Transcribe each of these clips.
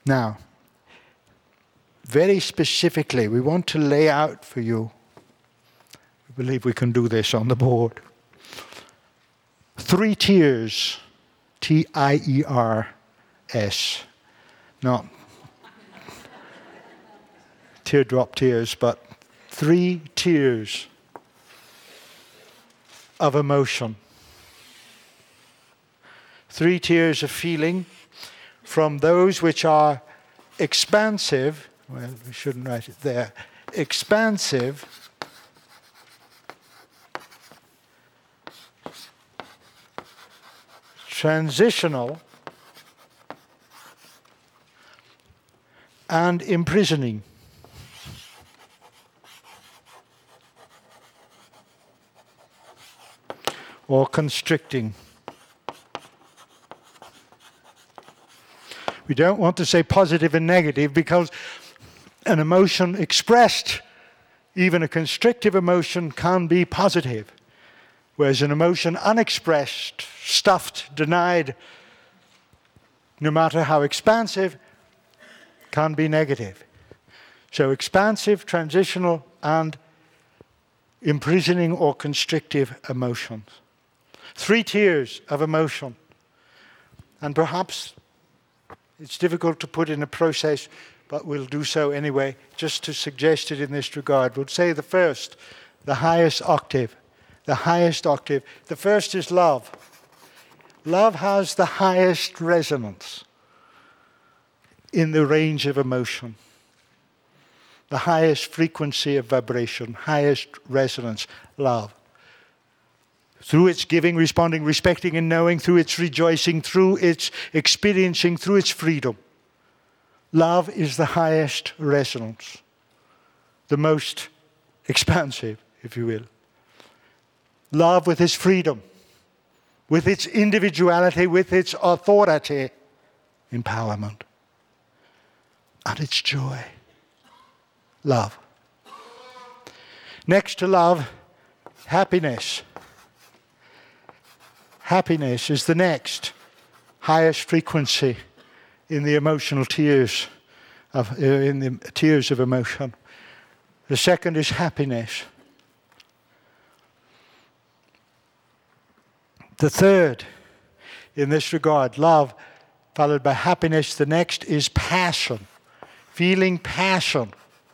Now, very specifically, we want to lay out for you, I believe we can do this on the board, 3 tiers, T-I-E-R-S, not teardrop tears, but 3 tiers of emotion. 3 tiers of feeling, from those which are expansive, well, we shouldn't write it there, expansive, transitional, and imprisoning. Or constricting. We don't want to say positive and negative because an emotion expressed, even a constrictive emotion, can be positive. Whereas an emotion unexpressed, stuffed, denied, no matter how expansive, can be negative. So expansive, transitional, and imprisoning or constrictive emotions. 3 tiers of emotion. And perhaps it's difficult to put in a process, but we'll do so anyway, just to suggest it in this regard. We'll say the first, the highest octave. The highest octave. The first is love. Love has the highest resonance in the range of emotion. The highest frequency of vibration, highest resonance, love. Through its giving, responding, respecting, and knowing, through its rejoicing, through its experiencing, through its freedom. Love is the highest resonance, the most expansive, if you will. Love with its freedom, with its individuality, with its authority, empowerment, and its joy. Love. Next to love, happiness. Happiness is the next highest frequency in the emotional tiers of emotion. The second is happiness. The third, in this regard, love, followed by happiness. The next is passion, feeling passion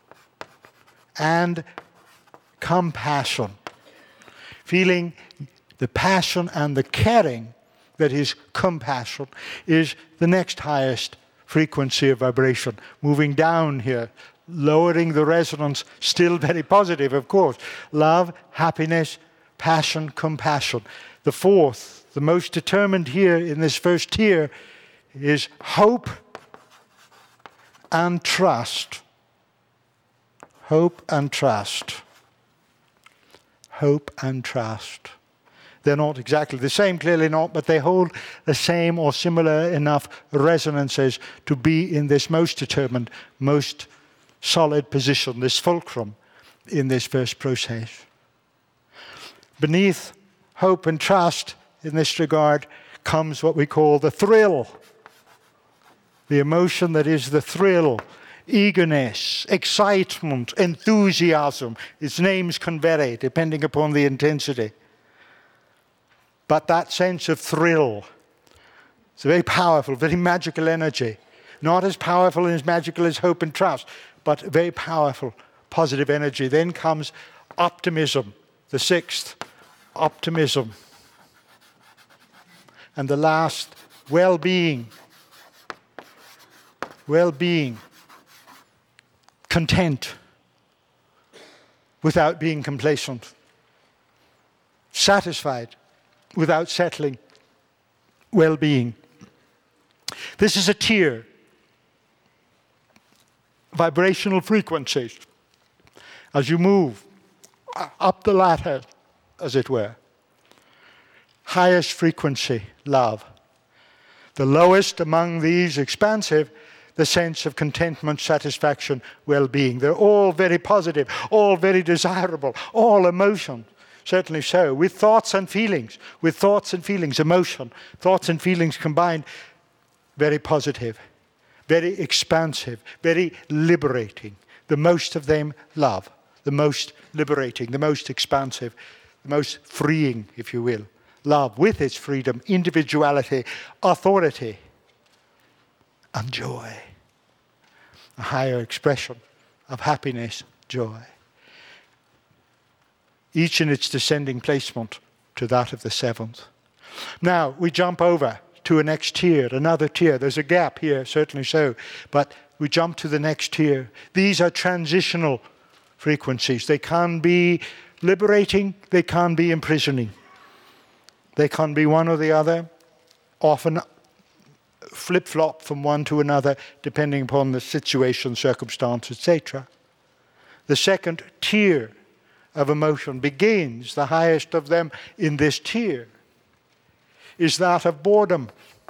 and compassion. Feeling the passion and the caring that is compassion is the next highest frequency of vibration. Moving down here, lowering the resonance, still very positive, of course. Love, happiness, passion, compassion. The fourth, the most determined here in this first tier, is hope and trust. Hope and trust. Hope and trust. They're not exactly the same, clearly not, but they hold the same or similar enough resonances to be in this most determined, most solid position, this fulcrum in this first process. Beneath hope and trust, in this regard, comes what we call the thrill. The emotion that is the thrill, eagerness, excitement, enthusiasm. Its names can vary depending upon the intensity. But that sense of thrill, it's a very powerful, very magical energy. Not as powerful and as magical as hope and trust, but very powerful, positive energy. Then comes optimism, the sixth, optimism. And the last, well-being. Well-being. Content without being complacent. Satisfied without settling. Well-being. This is a tier. Vibrational frequencies. As you move up the ladder, as it were. Highest frequency, love. The lowest among these, expansive, the sense of contentment, satisfaction, well-being. They're all very positive, all very desirable, all emotion. Certainly so, with thoughts and feelings. With thoughts and feelings, emotion. Thoughts and feelings combined, very positive, very expansive, very liberating. The most of them, love. The most liberating, the most expansive, the most freeing, if you will. Love with its freedom, individuality, authority, and joy. A higher expression of happiness, joy. Each in its descending placement to that of the seventh. Now, we jump over to a next tier, another tier. There's a gap here, certainly so, but we jump to the next tier. These are transitional frequencies. They can be liberating, they can be imprisoning. They can be one or the other, often flip-flop from one to another, depending upon the situation, circumstance, etc. The second tier of emotion begins, the highest of them in this tier, is that of boredom.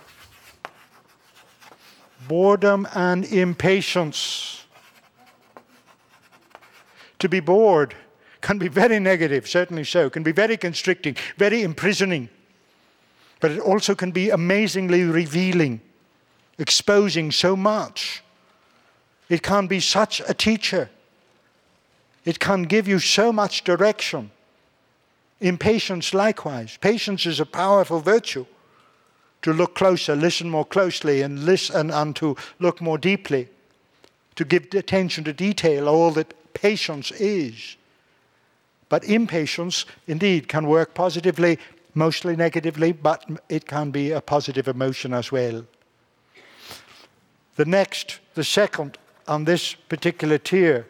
Boredom and impatience. To be bored can be very negative, certainly so, can be very constricting, very imprisoning. But it also can be amazingly revealing, exposing so much. It can be such a teacher. It can give you so much direction. Impatience likewise. Patience is a powerful virtue. To look closer, listen more closely, and listen and to look more deeply. To give attention to detail, all that patience is. But impatience, indeed, can work positively, mostly negatively, but it can be a positive emotion as well. The second on this particular tier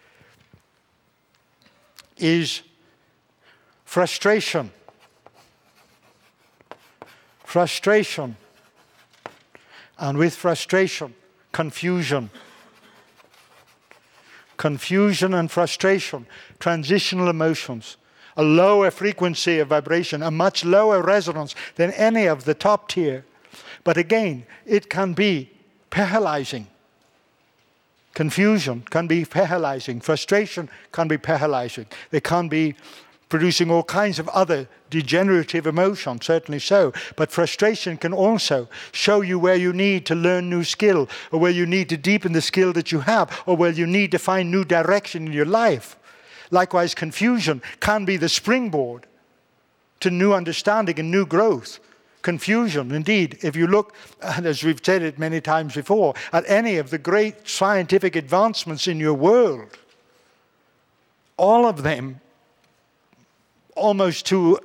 is frustration. Frustration. And with frustration, confusion. Confusion and frustration, transitional emotions, a lower frequency of vibration, a much lower resonance than any of the top tier. But again, it can be paralyzing. Confusion can be paralyzing. Frustration can be paralyzing. They can be producing all kinds of other degenerative emotions, certainly so. But frustration can also show you where you need to learn new skill, or where you need to deepen the skill that you have, or where you need to find new direction in your life. Likewise, confusion can be the springboard to new understanding and new growth. Confusion, indeed, if you look, and as we've said it many times before, at any of the great scientific advancements in your world, all of them, almost to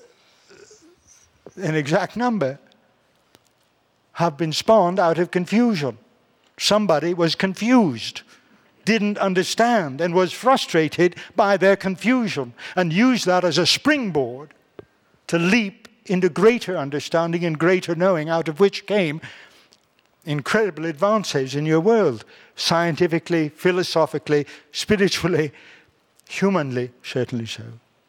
an exact number, have been spawned out of confusion. Somebody was confused, didn't understand, and was frustrated by their confusion, and used that as a springboard to leap into greater understanding and greater knowing, out of which came incredible advances in your world, scientifically, philosophically, spiritually, humanly, certainly so.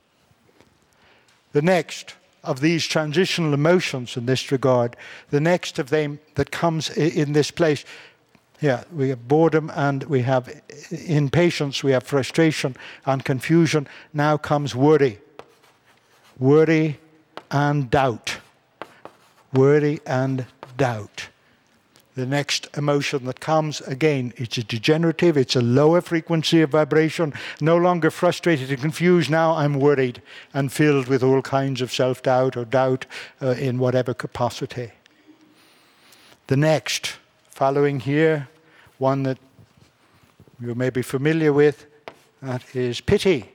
The next of these transitional emotions in this regard, the next of them that comes in this place, we have boredom and we have impatience, we have frustration and confusion. Now comes worry. Worry and doubt. Worry and doubt. The next emotion that comes, again, it's a degenerative, it's a lower frequency of vibration, no longer frustrated and confused. Now I'm worried and filled with all kinds of self-doubt or doubt in whatever capacity. The next, following here, one that you may be familiar with, that is pity.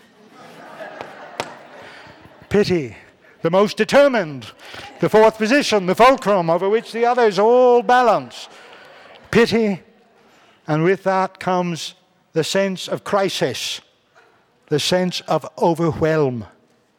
Pity. The most determined, the fourth position, the fulcrum over which the others all balance. Pity, and with that comes the sense of crisis, the sense of overwhelm.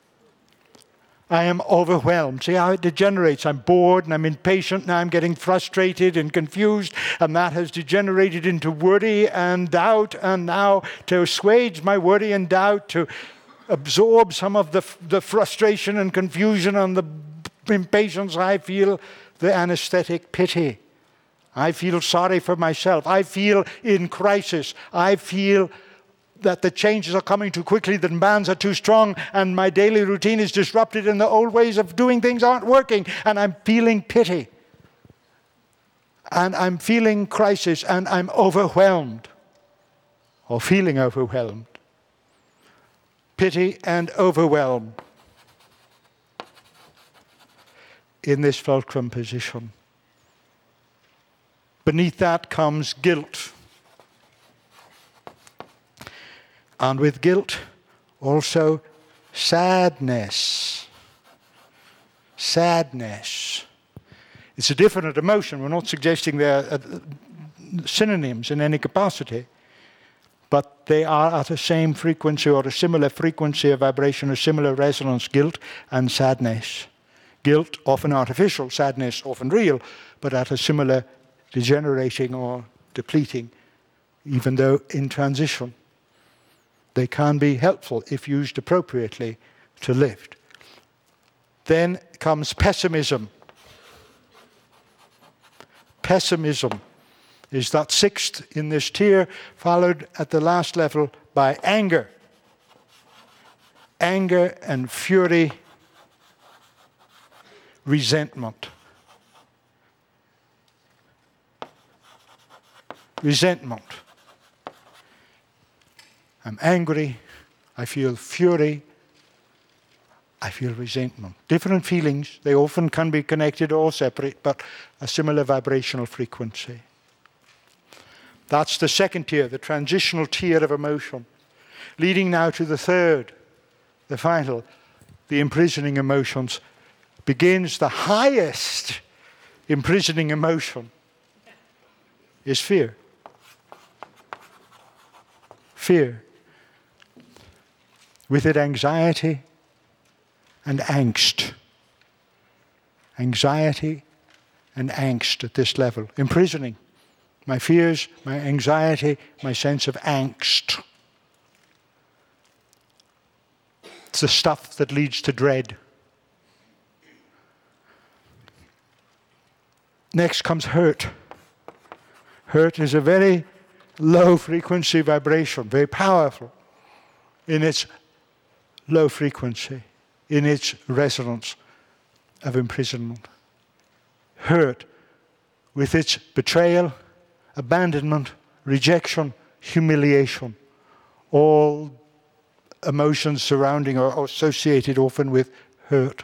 I am overwhelmed. See how it degenerates. I'm bored and I'm impatient. Now I'm getting frustrated and confused, and that has degenerated into worry and doubt, and now to assuage my worry and doubt, to absorb some of the frustration and confusion and the impatience, I feel the anesthetic pity. I feel sorry for myself. I feel in crisis. I feel that the changes are coming too quickly, the demands are too strong, and my daily routine is disrupted, and the old ways of doing things aren't working, and I'm feeling pity. and I'm feeling crisis, and I'm overwhelmed, or feeling overwhelmed. Pity and overwhelm in this fulcrum position. Beneath that comes guilt. And with guilt, also sadness. Sadness. It's a different emotion. We're not suggesting they're synonyms in any capacity, but they are at the same frequency or a similar frequency of vibration, a similar resonance, guilt and sadness. Guilt, often artificial, sadness, often real, but at a similar degenerating or depleting, even though in transition. They can be helpful if used appropriately to lift. Then comes pessimism. Pessimism is that sixth in this tier, followed at the last level by anger. Anger and fury, resentment. Resentment. I'm angry, I feel fury, I feel resentment. Different feelings, they often can be connected or separate, but a similar vibrational frequency. That's the second tier, the transitional tier of emotion. Leading now to the third, the final, the imprisoning emotions, begins the highest imprisoning emotion is fear. Fear. With it, anxiety and angst. Anxiety and angst at this level. Imprisoning. My fears, my anxiety, my sense of angst. It's the stuff that leads to dread. Next comes hurt. Hurt is a very low frequency vibration, very powerful in its low frequency, in its resonance of imprisonment. Hurt with its betrayal, abandonment, rejection, humiliation, all emotions surrounding or associated often with hurt.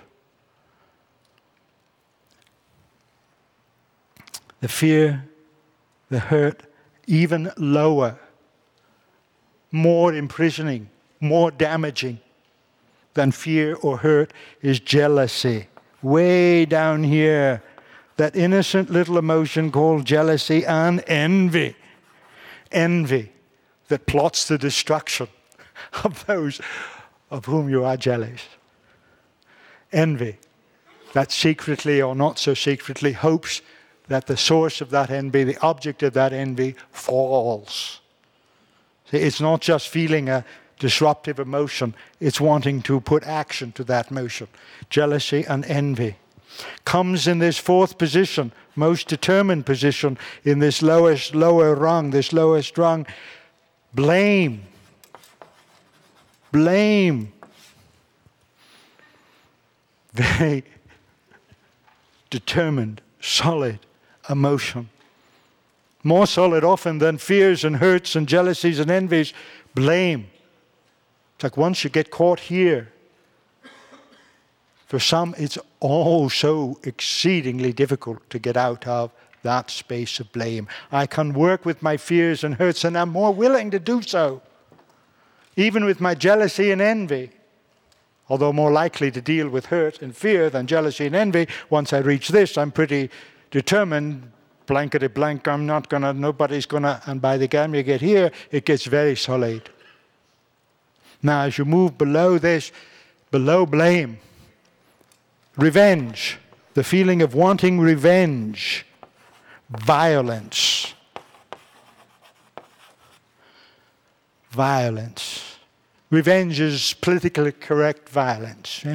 The fear, the hurt, even lower, more imprisoning, more damaging than fear or hurt is jealousy. Way down here, that innocent little emotion called jealousy and envy. Envy that plots the destruction of those of whom you are jealous. Envy that secretly or not so secretly hopes that the source of that envy, the object of that envy, falls. See, it's not just feeling a disruptive emotion, it's wanting to put action to that motion. Jealousy and envy comes in this fourth position, most determined position in this lower rung, this lowest rung. Blame. Blame. Very determined, solid emotion. More solid often than fears and hurts and jealousies and envies. Blame. It's like once you get caught here, for some it's all so exceedingly difficult to get out of that space of blame. I can work with my fears and hurts, and I'm more willing to do so, even with my jealousy and envy. Although more likely to deal with hurt and fear than jealousy and envy. Once I reach this, I'm pretty determined, blankety blank, nobody's gonna, and by the time you get here, it gets very solid. Now, as you move below this, below blame, revenge, the feeling of wanting revenge, violence. Violence. Revenge is politically correct violence.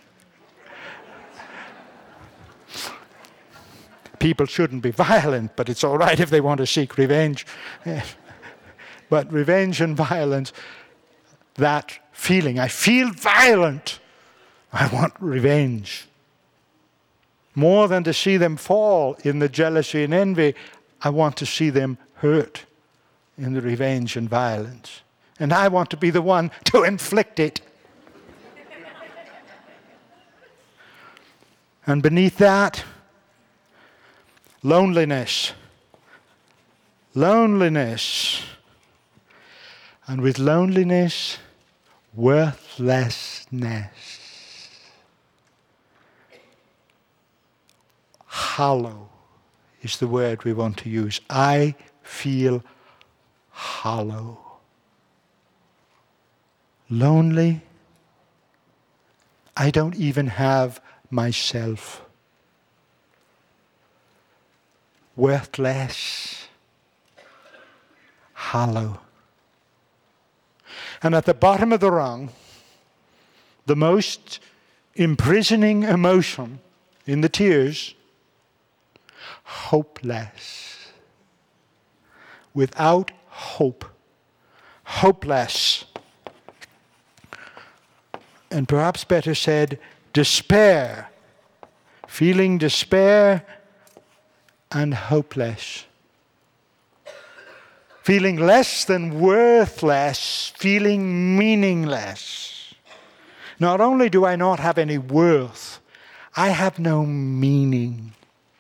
People shouldn't be violent, but it's all right if they want to seek revenge. But revenge and violence, that feeling, I feel violent, I want revenge. More than to see them fall in the jealousy and envy, I want to see them hurt in the revenge and violence. And I want to be the one to inflict it. And beneath that, loneliness. Loneliness. And with loneliness, worthlessness. Hollow is the word we want to use. I feel hollow. Lonely. I don't even have myself. Worthless. Hollow. And at the bottom of the rung, the most imprisoning emotion in the tears, hopeless. Without hope. Hopeless. And perhaps better said, despair. Feeling despair and hopeless. Feeling less than worthless, feeling meaningless. Not only do I not have any worth, I have no meaning.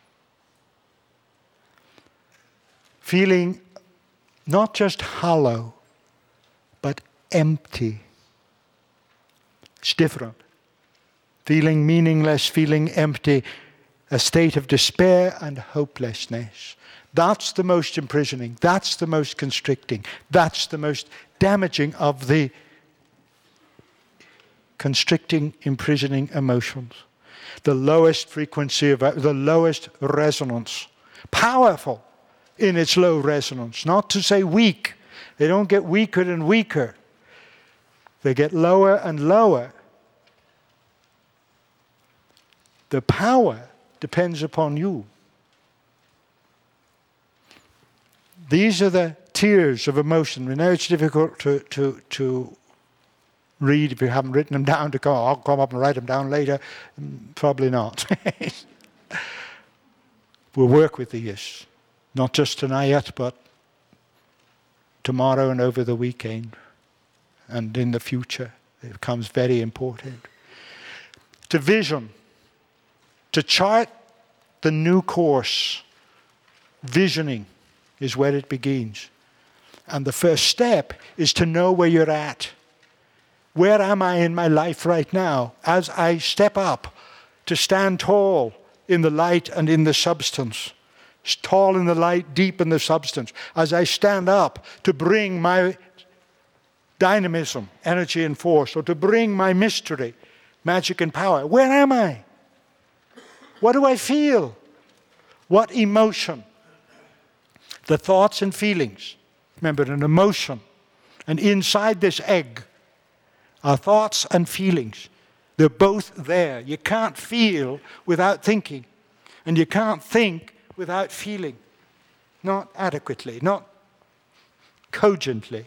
Feeling not just hollow, but empty. It's different. Feeling meaningless, feeling empty, a state of despair and hopelessness. That's the most imprisoning. That's the most constricting. That's the most damaging of the constricting, imprisoning emotions. The lowest frequency of the lowest resonance. Powerful in its low resonance. Not to say weak. They don't get weaker and weaker. They get lower and lower. The power depends upon you. These are the tears of emotion. We know it's difficult to read if you haven't written them down. I'll come up and write them down later. Probably not. We'll work with these. Not just tonight, but tomorrow and over the weekend. And in the future. It becomes very important. To vision. To chart the new course. Visioning is where it begins. And the first step is to know where you're at. Where am I in my life right now? As I step up to stand tall in the light and in the substance. Tall in the light, deep in the substance. As I stand up to bring my dynamism, energy and force, or to bring my mystery, magic and power. Where am I? What do I feel? What emotion? The thoughts and feelings. Remember, an emotion. And inside this egg are thoughts and feelings. They're both there. You can't feel without thinking. And you can't think without feeling. Not adequately, not cogently.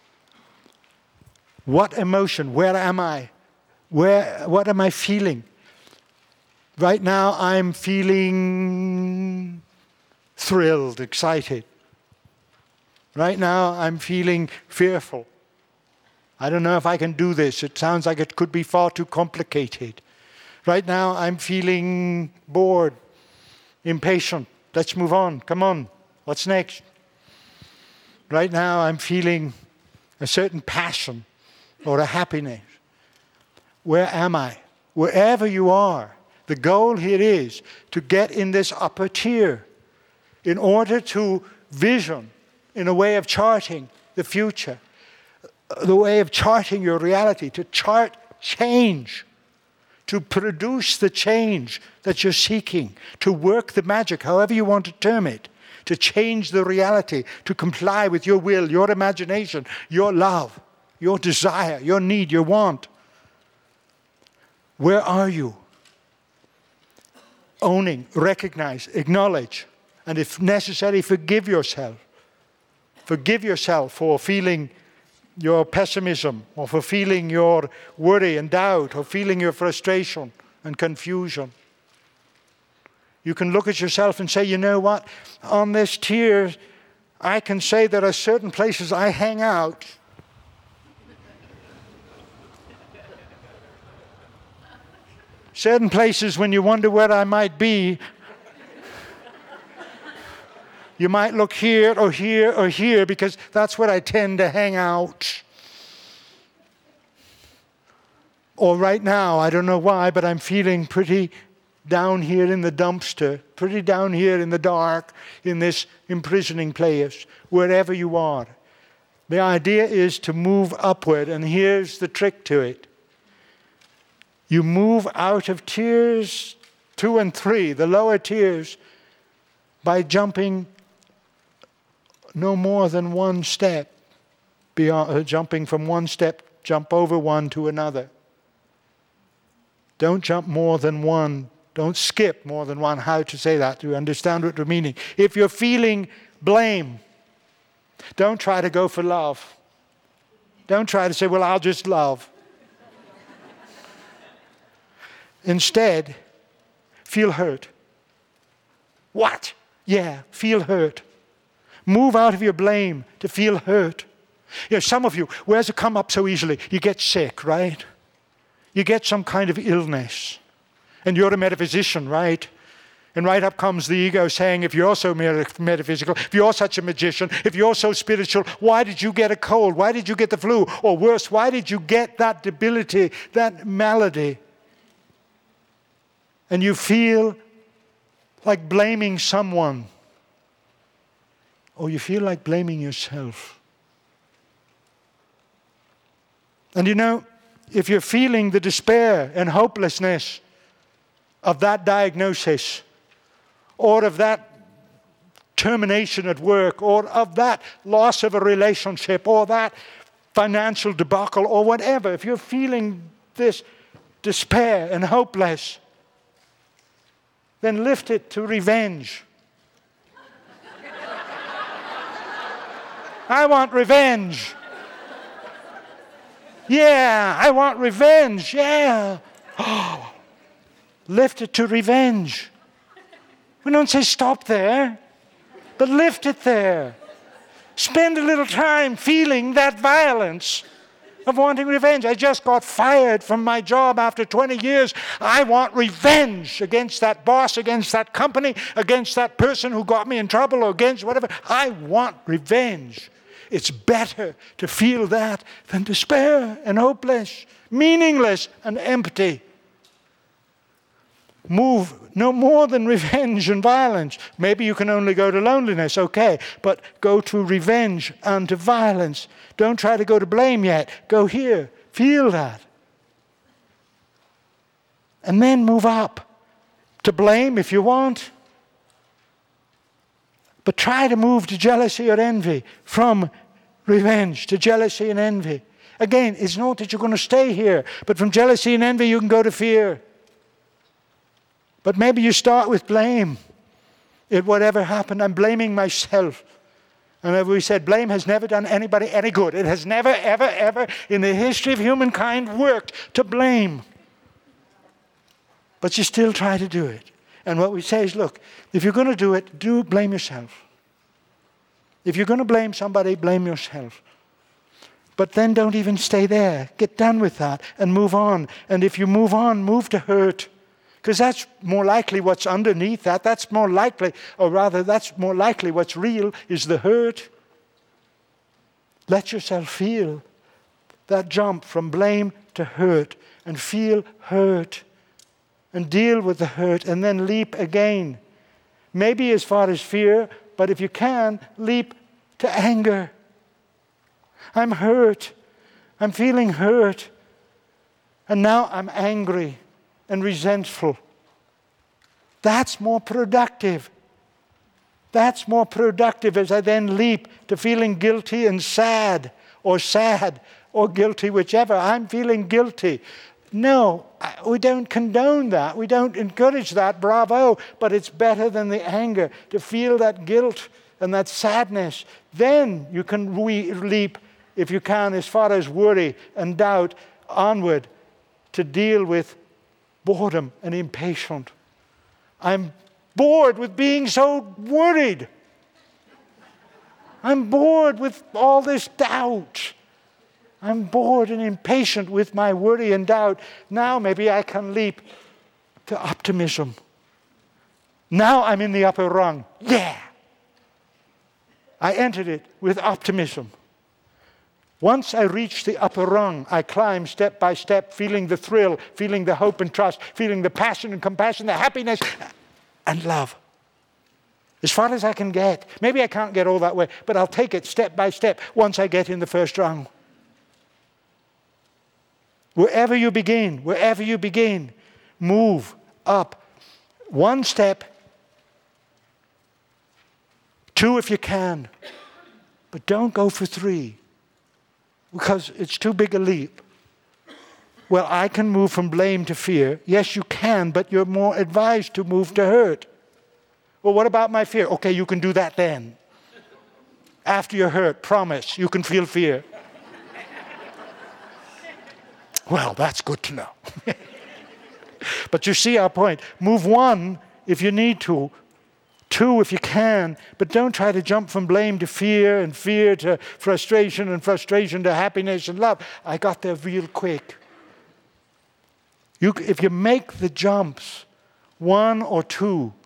What emotion? Where am I? What am I feeling? Right now I'm feeling thrilled, excited. Right now I'm feeling fearful. I don't know if I can do this. It sounds like it could be far too complicated. Right now I'm feeling bored, impatient. Let's move on. Come on. What's next? Right now I'm feeling a certain passion or a happiness. Where am I? Wherever you are, the goal here is to get in this upper tier in order to vision in a way of charting the future, the way of charting your reality, to chart change, to produce the change that you're seeking, to work the magic, however you want to term it, to change the reality, to comply with your will, your imagination, your love, your desire, your need, your want. Where are you? Owning, recognize, acknowledge, and if necessary, forgive yourself. Forgive yourself for feeling your pessimism, or for feeling your worry and doubt, or feeling your frustration and confusion. You can look at yourself and say, you know what? On this tier, I can say there are certain places I hang out. Certain places when you wonder where I might be, you might look here or here or here because that's where I tend to hang out. Or right now, I don't know why, but I'm feeling pretty down here in the dumpster, pretty down here in the dark, in this imprisoning place, wherever you are. The idea is to move upward, and here's the trick to it. You move out of tiers 2 and 3, the lower tiers, by jumping no more than one step. Jumping from one step, jump over one to another. Don't jump more than one. Don't skip more than one. How to say that? Do you understand what we're meaning? If you're feeling blame, don't try to go for love. Don't try to say, well, I'll just love. Instead, feel hurt. What? Yeah, feel hurt. Move out of your blame to feel hurt. You know, some of you, where does it come up so easily? You get sick, right? You get some kind of illness. And you're a metaphysician, right? And right up comes the ego saying, if you're so metaphysical, if you're such a magician, if you're so spiritual, why did you get a cold? Why did you get the flu? Or worse, why did you get that debility, that malady? And you feel like blaming someone. Or you feel like blaming yourself. And you know, if you're feeling the despair and hopelessness of that diagnosis, or of that termination at work, or of that loss of a relationship, or that financial debacle, or whatever, if you're feeling this despair and hopeless, then lift it to revenge. I want revenge. Yeah, I want revenge. Yeah. Oh, lift it to revenge. We don't say stop there, but lift it there. Spend a little time feeling that violence of wanting revenge. I just got fired from my job after 20 years. I want revenge against that boss, against that company, against that person who got me in trouble, or against whatever. I want revenge. It's better to feel that than despair and hopeless, meaningless and empty. Move no more than revenge and violence. Maybe you can only go to loneliness, okay, but go to revenge and to violence. Don't try to go to blame yet. Go here. Feel that. And then move up to blame if you want. But try to move to jealousy or envy, from revenge to jealousy and envy. Again, it's not that you're going to stay here, but from jealousy and envy you can go to fear. But maybe you start with blame. Whatever happened, I'm blaming myself. And as we said, blame has never done anybody any good. It has never, ever, ever in the history of humankind worked to blame. But you still try to do it. And what we say is, look, if you're going to do it, blame yourself. If you're going to blame somebody, blame yourself. But then don't even stay there. Get done with that and move on. And if you move on, move to hurt. Because that's more likely what's underneath that. That's more likely, or rather, that's more likely what's real is the hurt. Let yourself feel that jump from blame to hurt and feel hurt and deal with the hurt and then leap again. Maybe as far as fear, but if you can, leap to anger. I'm hurt. I'm feeling hurt. And now I'm angry and resentful. That's more productive. That's more productive as I then leap to feeling guilty and sad or guilty, whichever. I'm feeling guilty. No, we don't condone that. We don't encourage that. Bravo. But it's better than the anger to feel that guilt and that sadness. Then you can leap, if you can, as far as worry and doubt, onward to deal with boredom and impatient. I'm bored with being so worried. I'm bored with all this doubt. I'm bored and impatient with my worry and doubt. Now maybe I can leap to optimism. Now I'm in the upper rung. Yeah! I entered it with optimism. Once I reach the upper rung, I climb step by step, feeling the thrill, feeling the hope and trust, feeling the passion and compassion, the happiness and love. As far as I can get. Maybe I can't get all that way, but I'll take it step by step once I get in the first rung. Wherever you begin, move up. One step, two if you can, but don't go for three because it's too big a leap. Well, I can move from blame to fear. Yes, you can, but you're more advised to move to hurt. Well, what about my fear? Okay, you can do that then. After you're hurt, promise, you can feel fear. Well, that's good to know. But you see our point. Move one if you need to. Two if you can. But don't try to jump from blame to fear and fear to frustration and frustration to happiness and love. I got there real quick. If you make the jumps, one or two,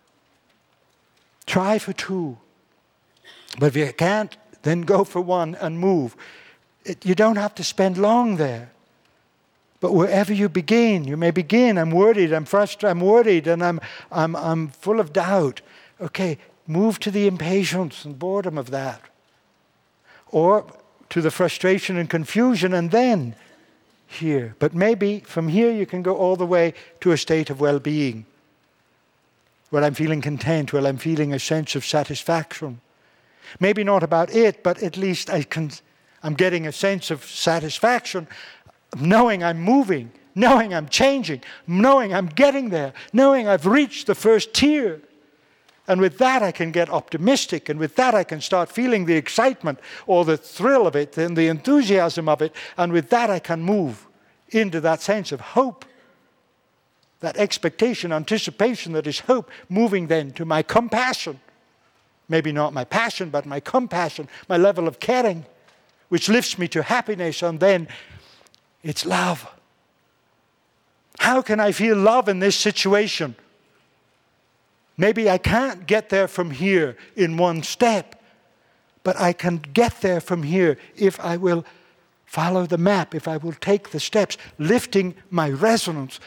try for two. But if you can't, then go for one and move. You don't have to spend long there. But wherever you begin, you may begin, I'm worried, I'm frustrated, I'm worried, and I'm full of doubt. Okay, move to the impatience and boredom of that. Or to the frustration and confusion, and then here. But maybe from here you can go all the way to a state of well-being, where I'm feeling content, where I'm feeling a sense of satisfaction. Maybe not about it, but at least I'm getting a sense of satisfaction, knowing I'm moving, knowing I'm changing, knowing I'm getting there, knowing I've reached the first tier. And with that I can get optimistic, and with that I can start feeling the excitement or the thrill of it and the enthusiasm of it, and with that I can move into that sense of hope, that expectation, anticipation that is hope, moving then to my compassion. Maybe not my passion, but my compassion, my level of caring, which lifts me to happiness, and then it's love. How can I feel love in this situation? Maybe I can't get there from here in one step, but I can get there from here if I will follow the map, if I will take the steps, lifting my resonance,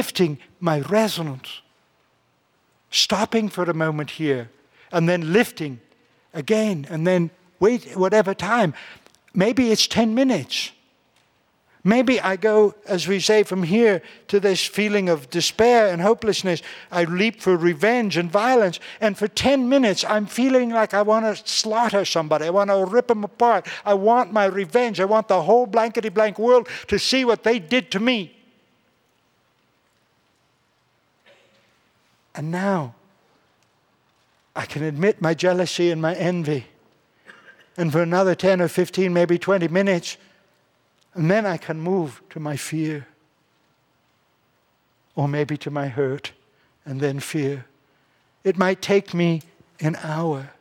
stopping for a moment here, and then lifting again, and then wait whatever time. Maybe it's 10 minutes. Maybe I go, as we say, from here to this feeling of despair and hopelessness. I leap for revenge and violence. And for 10 minutes, I'm feeling like I want to slaughter somebody. I want to rip them apart. I want my revenge. I want the whole blankety-blank world to see what they did to me. And now, I can admit my jealousy and my envy. And for another 10 or 15, maybe 20 minutes, and then I can move to my fear, or maybe to my hurt, and then fear. It might take me an hour.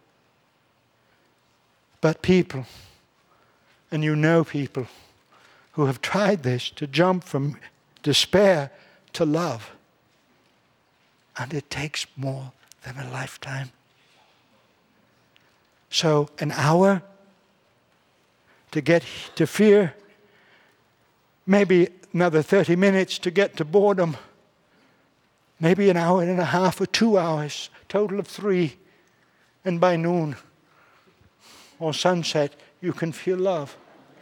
But people, and you know people, who have tried this, to jump from despair to love. And it takes more than a lifetime. So an hour to get to fear, maybe another 30 minutes to get to boredom, maybe an hour and a half or 2 hours, total of 3. And by noon or sunset, you can feel love.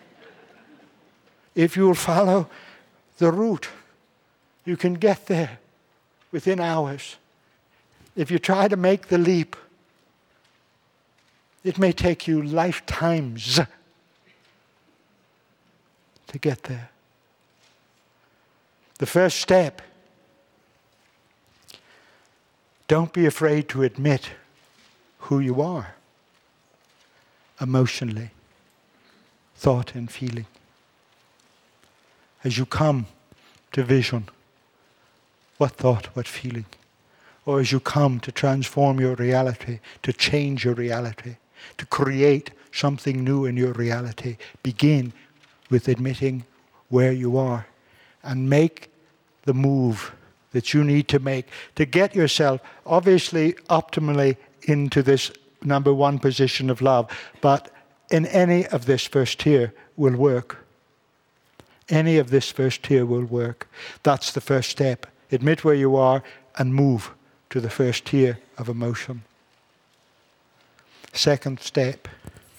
If you will follow the route, you can get there within hours. If you try to make the leap, it may take you lifetimes to get there. The first step, don't be afraid to admit who you are emotionally, thought and feeling. As you come to vision, what thought, what feeling, or as you come to transform your reality, to change your reality, to create something new in your reality, begin with admitting where you are and make the move that you need to make to get yourself obviously optimally into this number one position of love. But in any of this first tier will work. Any of this first tier will work. That's the first step. Admit where you are and move to the first tier of emotion. Second step.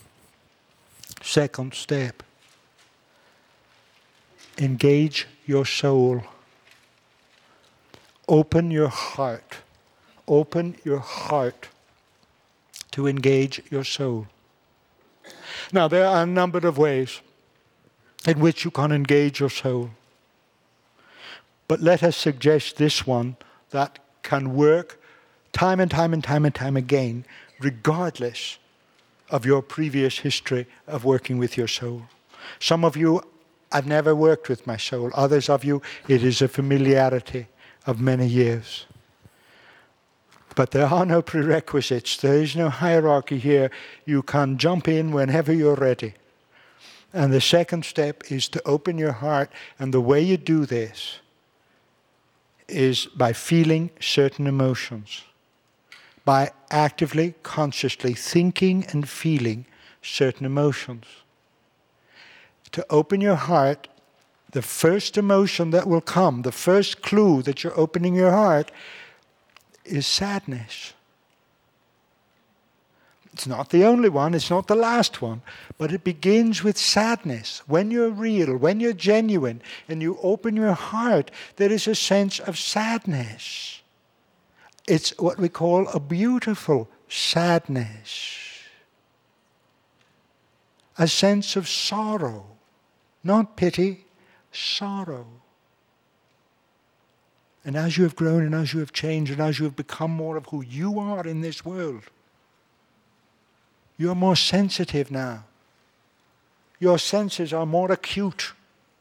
Engage your soul. Open your heart. Open your heart to engage your soul. Now, there are a number of ways in which you can engage your soul. But let us suggest this one that can work time and time and time and time again, regardless of your previous history of working with your soul. Some of you, I've never worked with my soul. Others of you, it is a familiarity of many years. But there are no prerequisites. There is no hierarchy here. You can jump in whenever you're ready. And the second step is to open your heart. And the way you do this is by feeling certain emotions. By actively, consciously thinking and feeling certain emotions. To open your heart, the first emotion that will come, the first clue that you're opening your heart, is sadness. It's not the only one, it's not the last one, but it begins with sadness. When you're real, when you're genuine, and you open your heart, there is a sense of sadness. It's what we call a beautiful sadness. A sense of sorrow, not pity, sorrow. And as you have grown and as you have changed and as you have become more of who you are in this world, you're more sensitive now. Your senses are more acute.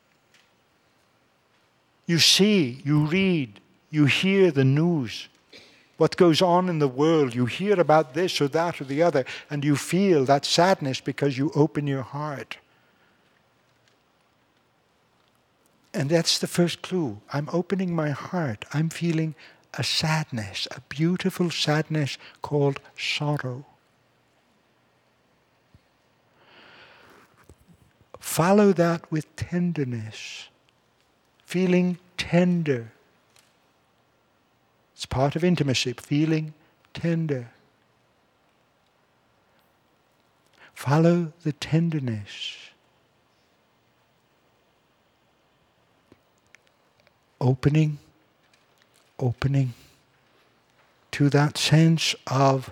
You see, you read, you hear the news. What goes on in the world, you hear about this or that or the other, and you feel that sadness because you open your heart. And that's the first clue. I'm opening my heart. I'm feeling a sadness, a beautiful sadness called sorrow. Follow that with tenderness, feeling tender. It's part of intimacy, feeling tender. Follow the tenderness. Opening to that sense of,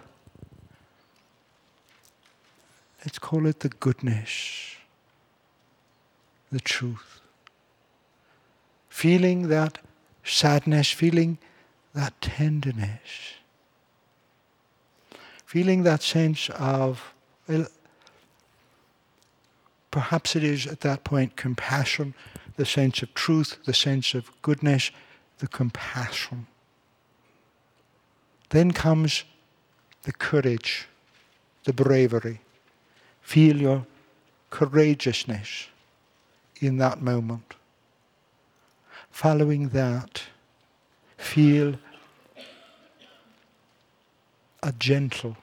let's call it the goodness, the truth. Feeling that sadness, feeling that tenderness. Feeling that sense of, well, perhaps it is at that point compassion, the sense of truth, the sense of goodness, the compassion. Then comes the courage, the bravery. Feel your courageousness in that moment. Following that, feel a gentle,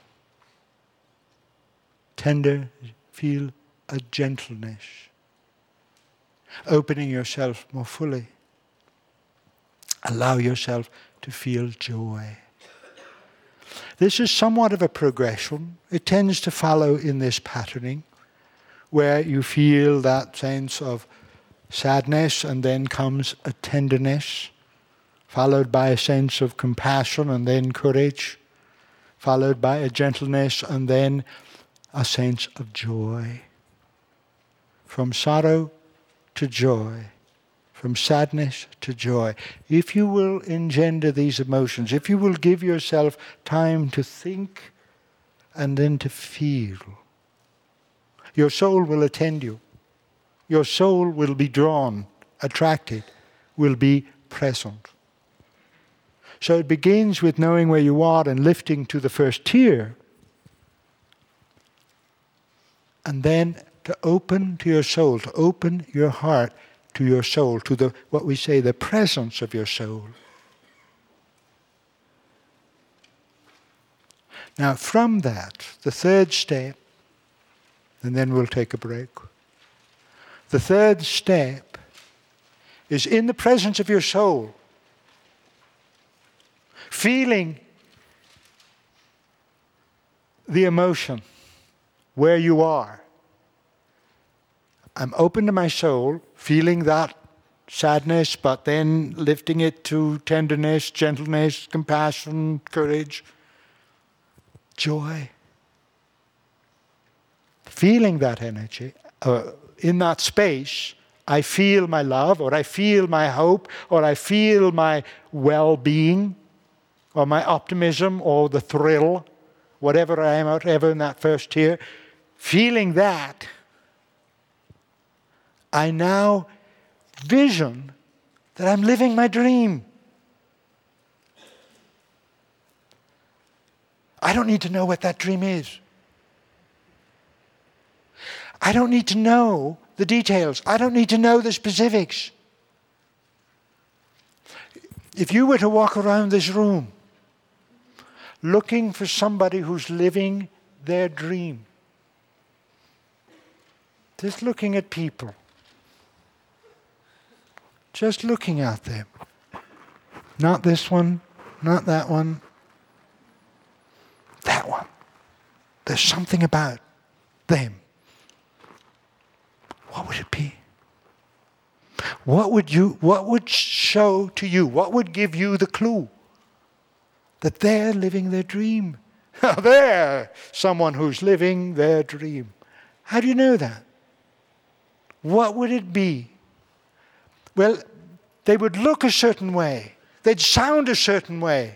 tender, feel a gentleness. Opening yourself more fully. Allow yourself to feel joy. This is somewhat of a progression. It tends to follow in this patterning, where you feel that sense of sadness and then comes a tenderness, followed by a sense of compassion and then courage, followed by a gentleness and then a sense of joy. From sorrow to joy, from sadness to joy. If you will engender these emotions, if you will give yourself time to think and then to feel, your soul will attend you. Your soul will be drawn, attracted, will be present. So it begins with knowing where you are and lifting to the first tier. And then to open to your soul, to open your heart to your soul, to the what we say, the presence of your soul. Now from that, the third step, and then we'll take a break. The third step is in the presence of your soul, feeling the emotion where you are. I'm open to my soul, feeling that sadness, but then lifting it to tenderness, gentleness, compassion, courage, joy. Feeling that energy, in that space, I feel my love, or I feel my hope, or I feel my well-being, or my optimism, or the thrill, whatever I am, whatever in that first tier. Feeling that, I now vision that I'm living my dream. I don't need to know what that dream is. I don't need to know the details. I don't need to know the specifics. If you were to walk around this room looking for somebody who's living their dream, just looking at people, just looking at them, not this one, not that one, that one. There's something about them. What would it be? What would show to you, what would give you the clue that they're living their dream? They're someone who's living their dream. How do you know that? What would it be? Well, they would look a certain way. They'd sound a certain way.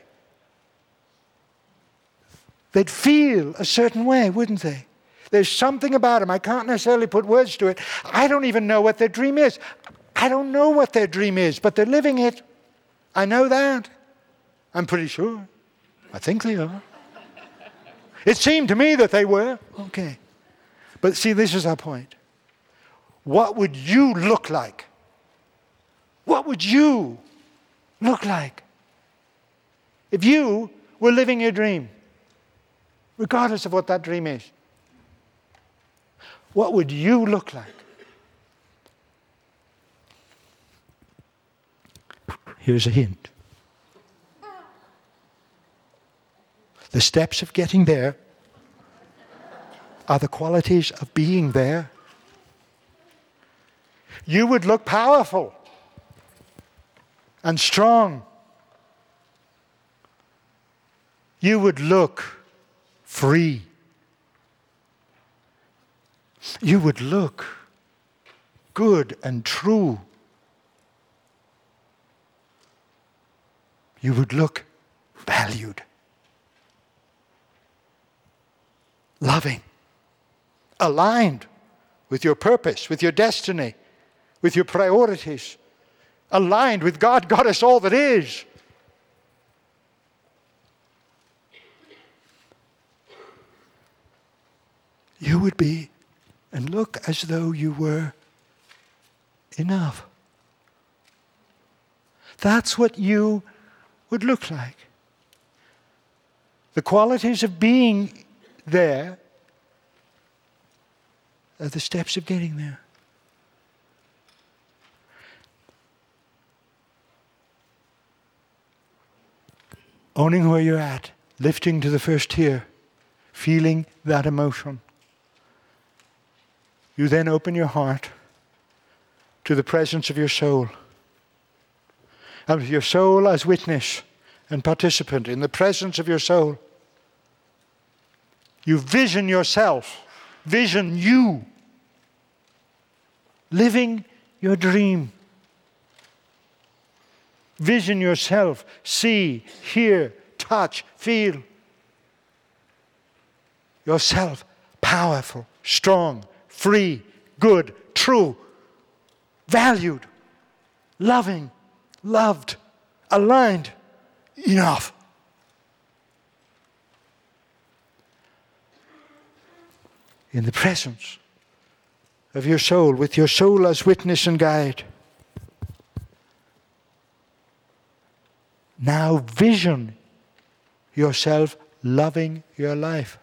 They'd feel a certain way, wouldn't they? There's something about them. I can't necessarily put words to it. I don't even know what their dream is. I don't know what their dream is, but they're living it. I know that. I'm pretty sure. I think they are. It seemed to me that they were. Okay. But see, this is our point. What would you look like? What would you look like if you were living your dream, regardless of what that dream is? What would you look like? Here's a hint. The steps of getting there are the qualities of being there. You would look powerful and strong. You would look free. You would look good and true. You would look valued, loving, aligned with your purpose, with your destiny, with your priorities, aligned with God, Goddess, all that is. You would be and look as though you were enough. That's what you would look like. The qualities of being there are the steps of getting there. Owning where you're at, lifting to the first tier, feeling that emotion. You then open your heart to the presence of your soul. And with your soul as witness and participant in the presence of your soul, you vision yourself, vision you, living your dream. Vision yourself, see, hear, touch, feel. Yourself powerful, strong, free, good, true, valued, loving, loved, aligned, enough. In the presence of your soul, with your soul as witness and guide. Now vision yourself loving your life.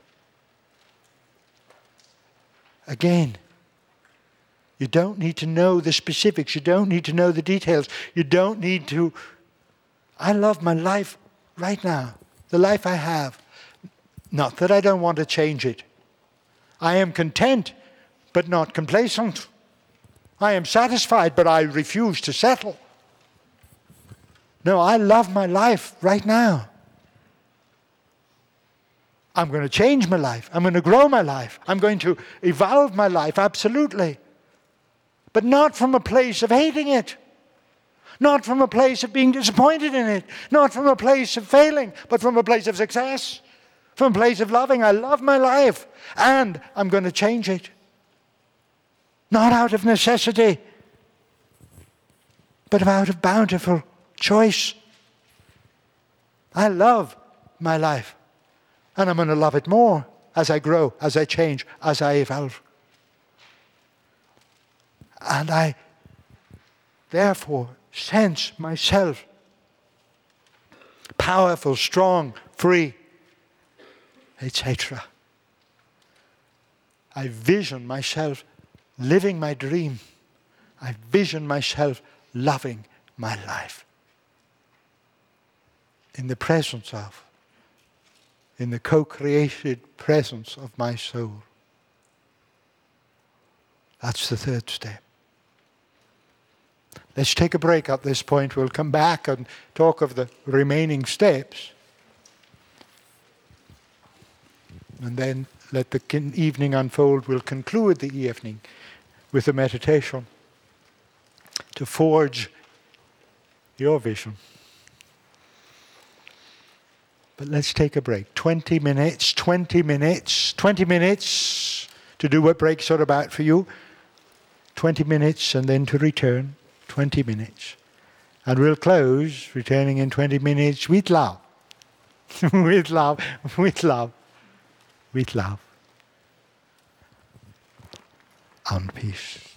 Again, you don't need to know the specifics. You don't need to know the details. You don't need to... I love my life right now, the life I have. Not that I don't want to change it. I am content, but not complacent. I am satisfied, but I refuse to settle. No, I love my life right now. I'm going to change my life. I'm going to grow my life. I'm going to evolve my life, absolutely. But not from a place of hating it. Not from a place of being disappointed in it. Not from a place of failing, but from a place of success. From a place of loving. I love my life. And I'm going to change it. Not out of necessity, but out of bountiful choice. I love my life. And I'm going to love it more as I grow, as I change, as I evolve. And I, therefore, sense myself powerful, strong, free, etc. I vision myself living my dream. I vision myself loving my life. In the presence of, in the co-created presence of my soul. That's the third step. Let's take a break at this point. We'll come back and talk of the remaining steps. And then let the evening unfold. We'll conclude the evening with a meditation to forge your vision. But let's take a break. 20 minutes to do what breaks are about for you. 20 minutes and then to return. 20 minutes. And we'll close, returning in 20 minutes with love. with love, with love, with love. And peace.